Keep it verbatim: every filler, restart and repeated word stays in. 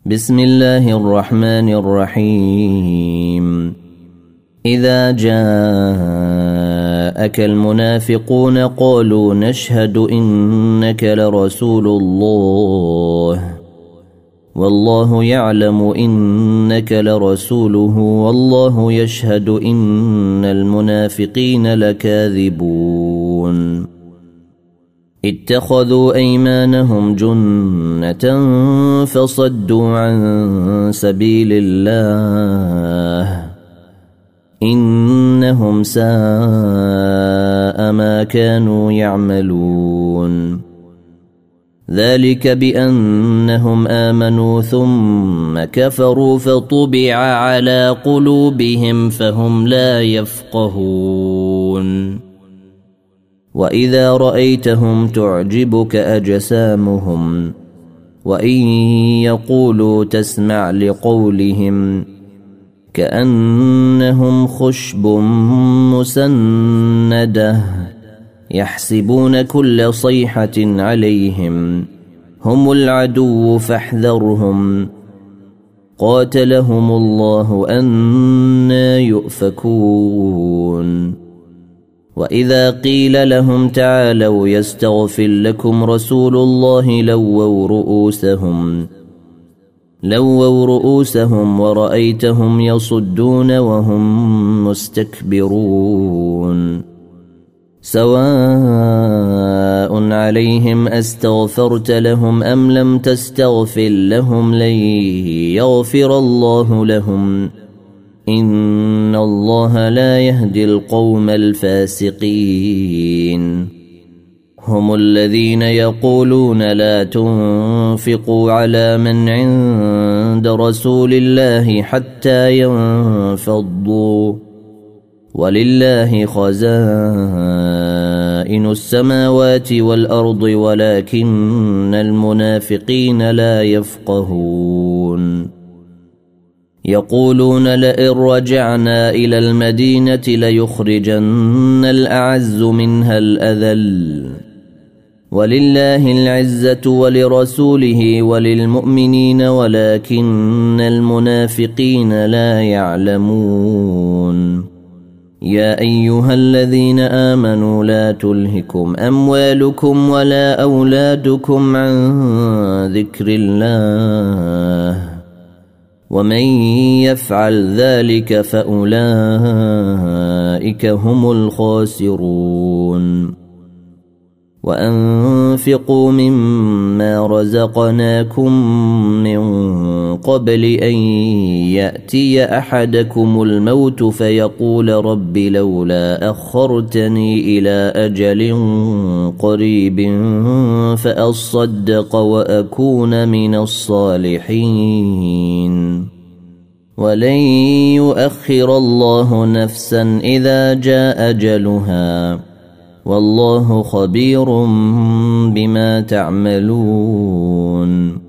بسم الله الرحمن الرحيم إذا جاءك المنافقون قالوا نشهد إنك لرسول الله والله يعلم إنك لرسوله والله يشهد إن المنافقين لكاذبون اتخذوا أيمانهم جنة فصدوا عن سبيل الله إنهم ساء ما كانوا يعملون ذلك بأنهم آمنوا ثم كفروا فطبع على قلوبهم فهم لا يفقهون وإذا رأيتهم تعجبك أجسامهم وإن يقولوا تسمع لقولهم كأنهم خشب مسندة يحسبون كل صيحة عليهم هم العدو فاحذرهم قاتلهم الله أنى يؤفكون وإذا قيل لهم تعالوا يستغفر لكم رسول الله لووا رؤوسهم لووا رؤوسهم ورأيتهم يصدون وهم مستكبرون سواء عليهم أستغفرت لهم أم لم تستغفر لهم لن يغفر الله لهم إن الله لا يهدي القوم الفاسقين هم الذين يقولون لا تنفقوا على من عند رسول الله حتى ينفضوا ولله خزائن السماوات والأرض ولكن المنافقين لا يفقهون يقولون لئن رجعنا إلى المدينة ليخرجن الأعز منها الأذل ولله العزة ولرسوله وللمؤمنين ولكن المنافقين لا يعلمون يا أيها الذين آمنوا لا تلهكم أموالكم ولا أولادكم عن ذكر الله ومن يفعل ذلك فأولئك هم الخاسرون وأنفقوا مما رزقناكم من قبل أن يأتي أحدكم الموت فيقول رب لولا أخرتني إلى أجل قريب فأصدق وأكون من الصالحين ولن يؤخر الله نفسا إذا جاء أجلها والله خبير بما تعملون